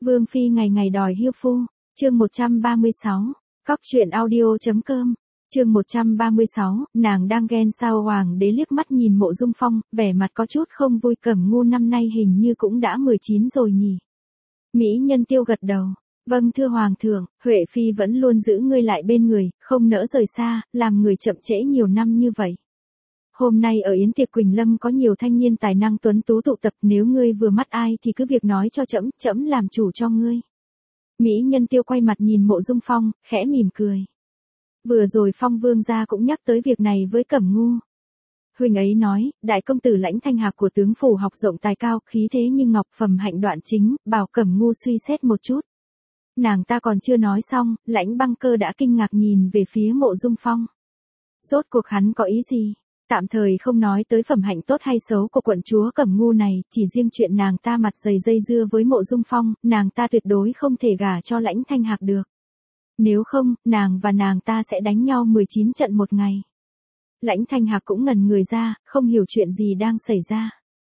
Vương phi ngày ngày đòi hiêu phu, chương 136, cóc truyện audio.com, chương 136, nàng đang ghen sao. Hoàng đế liếc mắt nhìn Mộ Dung Phong, vẻ mặt có chút không vui. Cẩm Ngu năm nay hình như cũng đã 19 rồi nhỉ. Mỹ Nhân Tiêu gật đầu, vâng thưa Hoàng thượng, Huệ Phi vẫn luôn giữ ngươi lại bên người, không nỡ rời xa, làm người chậm trễ nhiều năm như vậy. Hôm nay ở yến tiệc Quỳnh Lâm có nhiều thanh niên tài năng tuấn tú tụ tập, nếu ngươi vừa mắt ai thì cứ việc nói cho trẫm, trẫm làm chủ cho ngươi. Mỹ Nhân Tiêu quay mặt nhìn Mộ Dung Phong, khẽ mỉm cười. Vừa rồi Phong vương gia cũng nhắc tới việc này với Cẩm Ngu. Huynh ấy nói, đại công tử Lãnh Thanh Hạc của tướng phủ học rộng tài cao, khí thế như ngọc, phẩm hạnh đoạn chính, bảo Cẩm Ngu suy xét một chút. Nàng ta còn chưa nói xong, Lãnh Băng Cơ đã kinh ngạc nhìn về phía Mộ Dung Phong. Rốt cuộc hắn có ý gì? Tạm thời không nói tới phẩm hạnh tốt hay xấu của quận chúa Cẩm Ngu này, chỉ riêng chuyện nàng ta mặt dày dây dưa với Mộ Dung Phong, nàng ta tuyệt đối không thể gả cho Lãnh Thanh Hạc được. Nếu không, nàng và nàng ta sẽ đánh nhau 19 trận một ngày. Lãnh Thanh Hạc cũng ngẩn người ra, không hiểu chuyện gì đang xảy ra.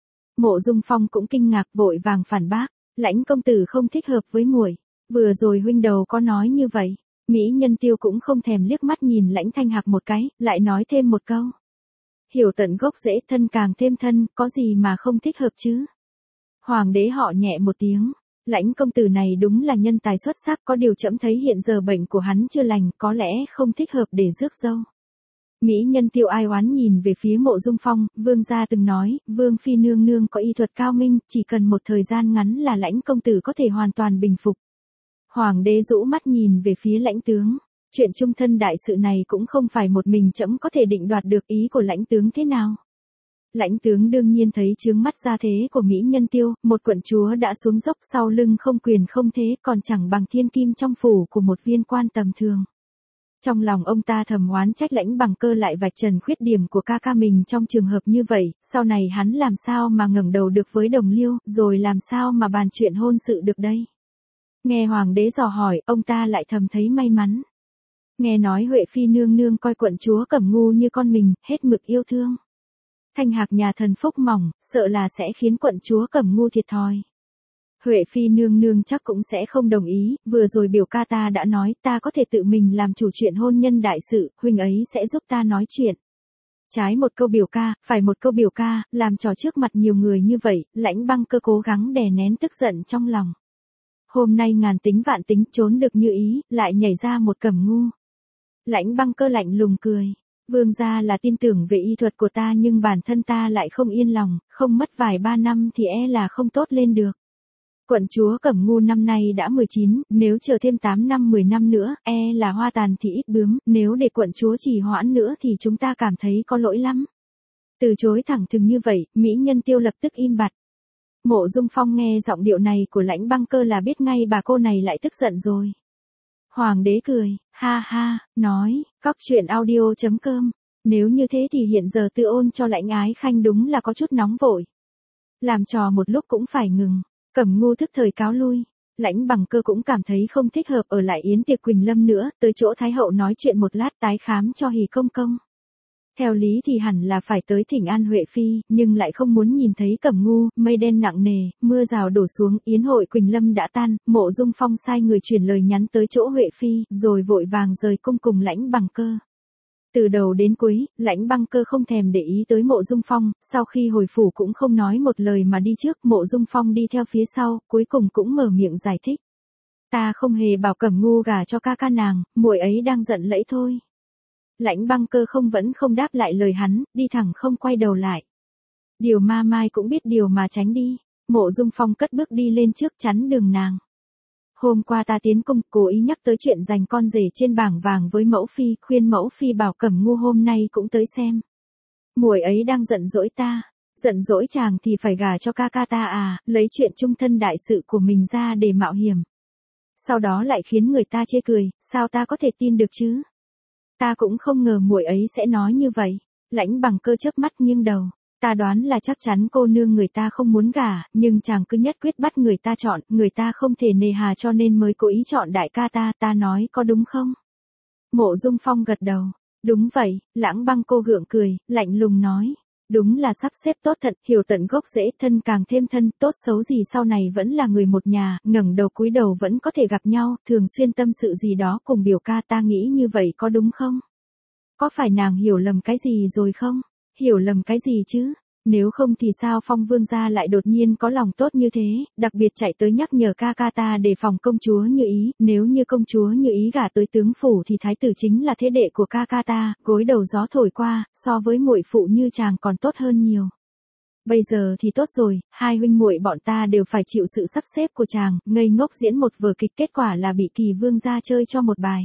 Mộ Dung Phong cũng kinh ngạc, vội vàng phản bác, Lãnh công tử không thích hợp với muội. Vừa rồi huynh đầu có nói như vậy. Mỹ Nhân Tiêu cũng không thèm liếc mắt nhìn Lãnh Thanh Hạc một cái, lại nói thêm một câu. Hiểu tận gốc rễ, thân càng thêm thân, có gì mà không thích hợp chứ? Hoàng đế họ nhẹ một tiếng. Lãnh công tử này đúng là nhân tài xuất sắc, có điều trẫm thấy hiện giờ bệnh của hắn chưa lành, có lẽ không thích hợp để rước dâu. Mỹ Nhân Tiêu ai oán nhìn về phía Mộ Dung Phong, vương gia từng nói, vương phi nương nương có y thuật cao minh, chỉ cần một thời gian ngắn là Lãnh công tử có thể hoàn toàn bình phục. Hoàng đế rũ mắt nhìn về phía Lãnh tướng, chuyện chung thân đại sự này cũng không phải một mình trẫm có thể định đoạt được, ý của Lãnh tướng thế nào. Lãnh tướng đương nhiên thấy chướng mắt gia thế của Mỹ Nhân Tiêu, một quận chúa đã xuống dốc, sau lưng không quyền không thế, còn chẳng bằng thiên kim trong phủ của một viên quan tầm thường. Trong lòng ông ta thầm oán trách Lãnh Bằng Cơ lại vạch trần khuyết điểm của ca ca mình trong trường hợp như vậy, sau này hắn làm sao mà ngẩng đầu được với đồng liêu, rồi làm sao mà bàn chuyện hôn sự được đây. Nghe hoàng đế dò hỏi, ông ta lại thầm thấy may mắn. Nghe nói Huệ Phi nương nương coi quận chúa Cẩm Ngu như con mình, hết mực yêu thương. Thanh Hạc nhà thần phúc mỏng, sợ là sẽ khiến quận chúa Cẩm Ngu thiệt thòi. Huệ Phi nương nương chắc cũng sẽ không đồng ý, vừa rồi biểu ca ta đã nói ta có thể tự mình làm chủ chuyện hôn nhân đại sự, huynh ấy sẽ giúp ta nói chuyện. Trái một câu biểu ca, phải một câu biểu ca, làm trò trước mặt nhiều người như vậy, Lãnh Băng Cơ cố gắng đè nén tức giận trong lòng. Hôm nay ngàn tính vạn tính, trốn được như ý, lại nhảy ra một Cẩm Ngu. Lãnh Băng Cơ lạnh lùng cười. Vương gia là tin tưởng về y thuật của ta, nhưng bản thân ta lại không yên lòng, không mất vài ba năm thì là không tốt lên được. Quận chúa Cẩm Ngu năm nay đã 19, nếu chờ thêm 8 năm 10 năm nữa, là hoa tàn thì ít bướm, nếu để quận chúa trì hoãn nữa thì chúng ta cảm thấy có lỗi lắm. Từ chối thẳng thừng như vậy, Mỹ Nhân Tiêu lập tức im bặt. Mộ Dung Phong nghe giọng điệu này của Lãnh Băng Cơ là biết ngay bà cô này lại tức giận rồi. Hoàng đế cười, ha ha, nói, cóc truyện audio.com, nếu như thế thì hiện giờ Tư Ôn cho Lãnh Ái Khanh đúng là có chút nóng vội. Làm trò một lúc cũng phải ngừng. Cẩm Ngu thức thời cáo lui. Lãnh Bằng Cơ cũng cảm thấy không thích hợp ở lại yến tiệc Quỳnh Lâm nữa, tới chỗ Thái hậu nói chuyện một lát tái khám cho Hỉ công công. Theo lý thì hẳn là phải tới thỉnh an Huệ Phi, nhưng lại không muốn nhìn thấy Cẩm Ngu. Mây đen nặng nề, mưa rào đổ xuống, yến hội Quỳnh Lâm đã tan, Mộ Dung Phong sai người chuyển lời nhắn tới chỗ Huệ Phi, rồi vội vàng rời cung cùng Lãnh Bằng Cơ. Từ đầu đến cuối, Lãnh Băng Cơ không thèm để ý tới Mộ Dung Phong, sau khi hồi phủ cũng không nói một lời mà đi trước, Mộ Dung Phong đi theo phía sau, cuối cùng cũng mở miệng giải thích. Ta không hề bảo Cẩm Ngu gả cho ca ca nàng, muội ấy đang giận lẫy thôi. Lãnh Băng Cơ vẫn không đáp lại lời hắn, đi thẳng không quay đầu lại. Điều ma mai cũng biết điều mà tránh đi. Mộ Dung Phong cất bước đi lên trước chắn đường nàng. Hôm qua ta tiến cung, cố ý nhắc tới chuyện giành con rể trên bảng vàng với mẫu phi, khuyên mẫu phi bảo Cẩm Ngu hôm nay cũng tới xem. Muội ấy đang giận dỗi ta. Giận dỗi chàng thì phải gả cho ca ca ta à, lấy chuyện chung thân đại sự của mình ra để mạo hiểm. Sau đó lại khiến người ta chê cười, sao ta có thể tin được chứ? Ta cũng không ngờ muội ấy sẽ nói như vậy. Lãnh Bằng Cơ chớp mắt nghiêng đầu. Ta đoán là chắc chắn cô nương người ta không muốn gả, nhưng chàng cứ nhất quyết bắt người ta chọn, người ta không thể nề hà cho nên mới cố ý chọn đại ca ta nói có đúng không? Mộ Dung Phong gật đầu. Đúng vậy, Lãnh Băng Cô gượng cười, lạnh lùng nói. Đúng là sắp xếp tốt thật, hiểu tận gốc rễ, thân càng thêm thân, tốt xấu gì sau này vẫn là người một nhà, ngẩng đầu cúi đầu vẫn có thể gặp nhau, thường xuyên tâm sự gì đó cùng biểu ca, ta nghĩ như vậy có đúng không? Có phải nàng hiểu lầm cái gì rồi không? Hiểu lầm cái gì chứ? Nếu không thì sao Phong Vương gia lại đột nhiên có lòng tốt như thế, đặc biệt chạy tới nhắc nhở ca ca ta để phòng công chúa Như Ý, nếu như công chúa Như Ý gả tới tướng phủ thì thái tử chính là thế đệ của ca ca ta, gối đầu gió thổi qua, so với muội phụ như chàng còn tốt hơn nhiều. Bây giờ thì tốt rồi, hai huynh muội bọn ta đều phải chịu sự sắp xếp của chàng, ngây ngốc diễn một vở kịch, kết quả là bị Kỳ Vương gia chơi cho một bài.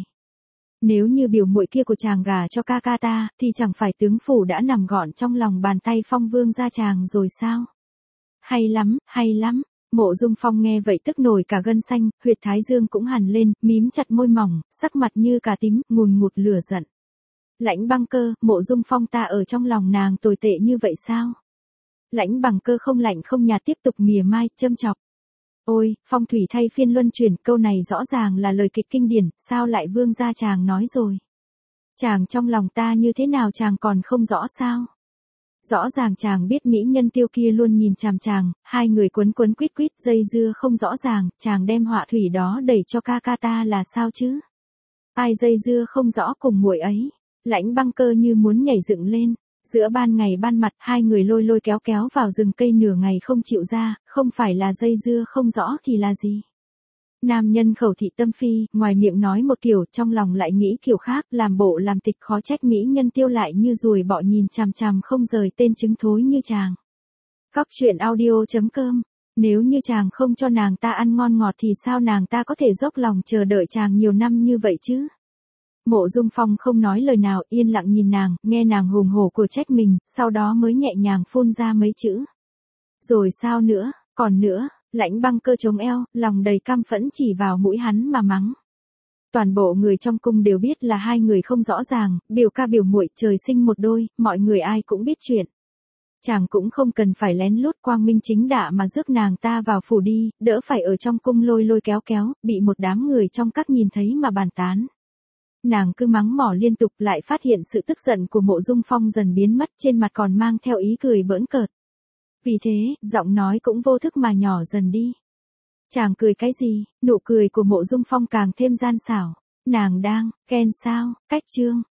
Nếu như biểu muội kia của chàng gả cho ca ca ta, thì chẳng phải tướng phủ đã nằm gọn trong lòng bàn tay Phong Vương gia chàng rồi sao? Hay lắm, hay lắm. Mộ Dung Phong nghe vậy tức nổi cả gân xanh, huyệt thái dương cũng hằn lên, mím chặt môi mỏng, sắc mặt như cà tím, ngùn ngụt lửa giận. Lãnh Băng Cơ, Mộ Dung Phong ta ở trong lòng nàng tồi tệ như vậy sao? Lãnh Bằng Cơ không lạnh không nhạt tiếp tục mỉa mai, châm chọc. Ôi, phong thủy thay phiên luân chuyển, câu này rõ ràng là lời kịch kinh điển, sao lại Vương gia chàng nói rồi? Chàng trong lòng ta như thế nào chàng còn không rõ sao? Rõ ràng chàng biết mỹ nhân Tiêu kia luôn nhìn chằm chàng, hai người quấn quấn quýt quýt dây dưa không rõ ràng, chàng đem họa thủy đó đẩy cho ca ca ta là sao chứ? Ai dây dưa không rõ cùng muội ấy? Lãnh Băng Cơ như muốn nhảy dựng lên. Giữa ban ngày ban mặt hai người lôi lôi kéo kéo vào rừng cây nửa ngày không chịu ra, không phải là dây dưa không rõ thì là gì? Nam nhân khẩu thị tâm phi, ngoài miệng nói một kiểu, trong lòng lại nghĩ kiểu khác, làm bộ làm tịch, khó trách mỹ nhân Tiêu lại như ruồi bọ nhìn chằm chằm không rời tên trứng thối như chàng. Cóc truyện audio.com. Nếu như chàng không cho nàng ta ăn ngon ngọt thì sao nàng ta có thể dốc lòng chờ đợi chàng nhiều năm như vậy chứ? Mộ Dung Phong không nói lời nào, yên lặng nhìn nàng, nghe nàng hùng hổ của trách mình, sau đó mới nhẹ nhàng phun ra mấy chữ. Rồi sao nữa, còn nữa. Lãnh Băng Cơ chống eo, lòng đầy căm phẫn chỉ vào mũi hắn mà mắng. Toàn bộ người trong cung đều biết là hai người không rõ ràng, biểu ca biểu muội trời sinh một đôi, mọi người ai cũng biết chuyện. Chàng cũng không cần phải lén lút quang minh chính đại mà rước nàng ta vào phủ đi, đỡ phải ở trong cung lôi lôi kéo kéo, bị một đám người trong các nhìn thấy mà bàn tán. Nàng cứ mắng mỏ liên tục, lại phát hiện sự tức giận của Mộ Dung Phong dần biến mất, trên mặt còn mang theo ý cười bỡn cợt. Vì thế, giọng nói cũng vô thức mà nhỏ dần đi. Chàng cười cái gì? Nụ cười của Mộ Dung Phong càng thêm gian xảo. Nàng đang ghen sao? Cách chương